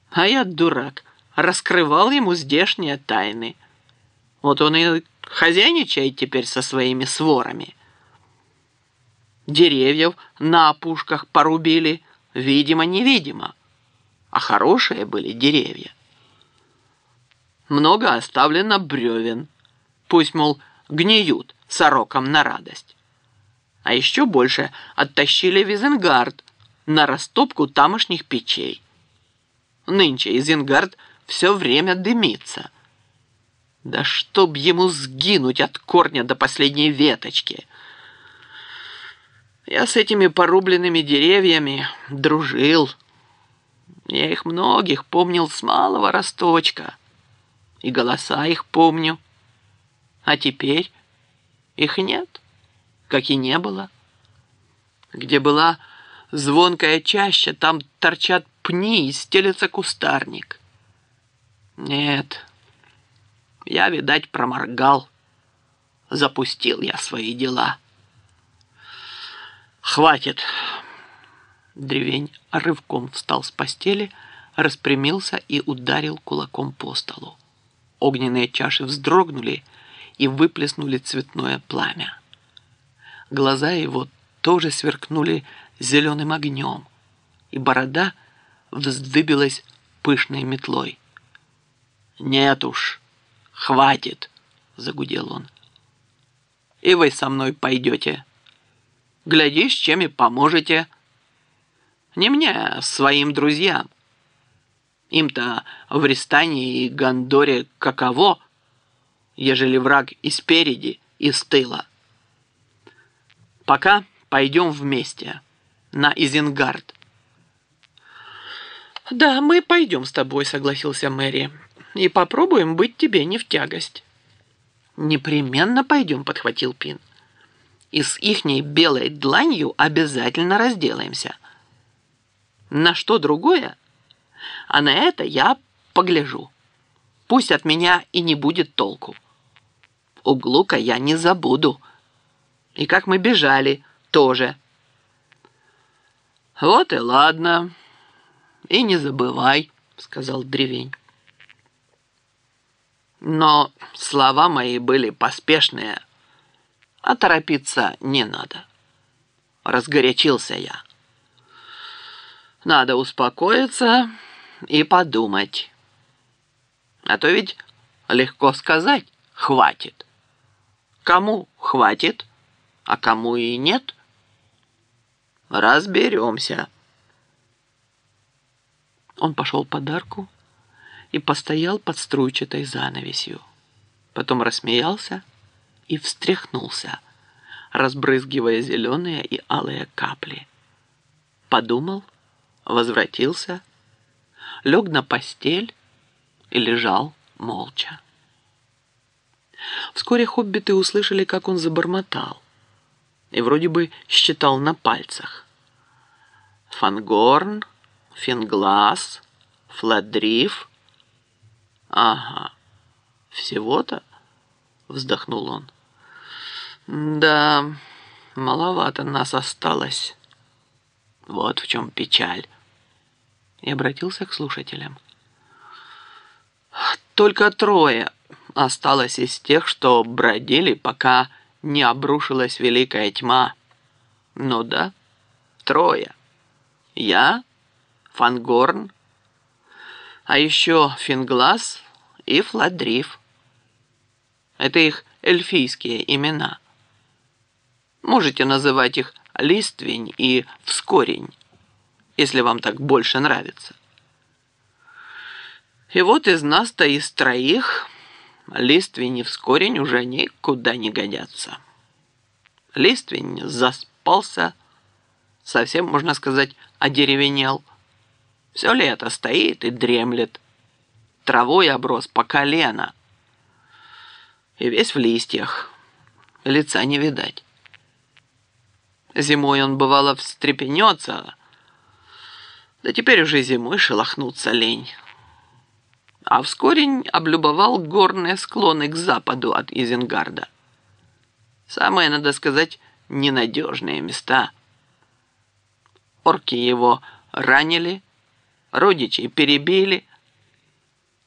А я, дурак, раскрывал ему здешние тайны. Вот он и хозяйничает теперь со своими сворами. Деревьев на опушках порубили, видимо-невидимо. А хорошие были деревья. Много оставлено бревен. Пусть, мол, гниют сорокам на радость. А еще больше оттащили в Изенгард на растопку тамошних печей. Нынче Изенгард все время дымится. Да чтоб ему сгинуть от корня до последней веточки. Я с этими порубленными деревьями дружил. Я их многих помнил с малого росточка. И голоса их помню. А теперь их нет, как и не было. Где была звонкая чаща, там торчат пни и стелется кустарник. Нет, я, видать, проморгал. Запустил я свои дела. Хватит. Древень рывком встал с постели, распрямился и ударил кулаком по столу. Огненные чаши вздрогнули и выплеснули цветное пламя. Глаза его тоже сверкнули зеленым огнем, и борода вздыбилась пышной метлой. «Нет уж, хватит!» — загудел он. «И вы со мной пойдете. Глядишь, чем и поможете. Не мне, а своим друзьям. Им-то в Ристане и Гондоре каково, ежели враг и спереди, и с тыла. Пока пойдем вместе на Изенгард». «Да, мы пойдем с тобой», — согласился Мэри, «и попробуем быть тебе не в тягость». «Непременно пойдем», — подхватил Пин. «И с ихней белой дланью обязательно разделаемся. На что другое? А на это я погляжу. Пусть от меня и не будет толку. Углука я не забуду. И как мы бежали, тоже». «Вот и ладно. И не забывай», — сказал Древень. «Но слова мои были поспешные, а торопиться не надо. Разгорячился я. Надо успокоиться и подумать. А то ведь легко сказать «хватит». Кому хватит, а кому и нет? Разберемся». Он пошел под арку и постоял под струйчатой занавесью. Потом рассмеялся и встряхнулся, разбрызгивая зеленые и алые капли. Подумал, возвратился, лег на постель и лежал молча. Вскоре хоббиты услышали, как он забормотал, и вроде бы считал на пальцах. Фангорн, Финглас, Фладриф. Ага, всего-то, вздохнул он. Да, маловато нас осталось. Вот в чем печаль. И обратился к слушателям. Только трое осталось из тех, что бродили, пока не обрушилась великая тьма. Ну да, трое. Я, Фангорн, а еще Финглас и Фладриф. Это их эльфийские имена. Можете называть их Листвень и Вскорень, если вам так больше нравится. И вот из нас-то из троих Листвень и Вскорень уже никуда не годятся. Листвень заспался, совсем, можно сказать, одеревенел. Все лето стоит и дремлет. Травой оброс по колено. И весь в листьях. Лица не видать. Зимой он, бывало, встрепенется, да теперь уже зимой шелохнуться лень. А Вскорень облюбовал горные склоны к западу от Изенгарда. Самые, надо сказать, ненадежные места. Орки его ранили, Родичей перебили,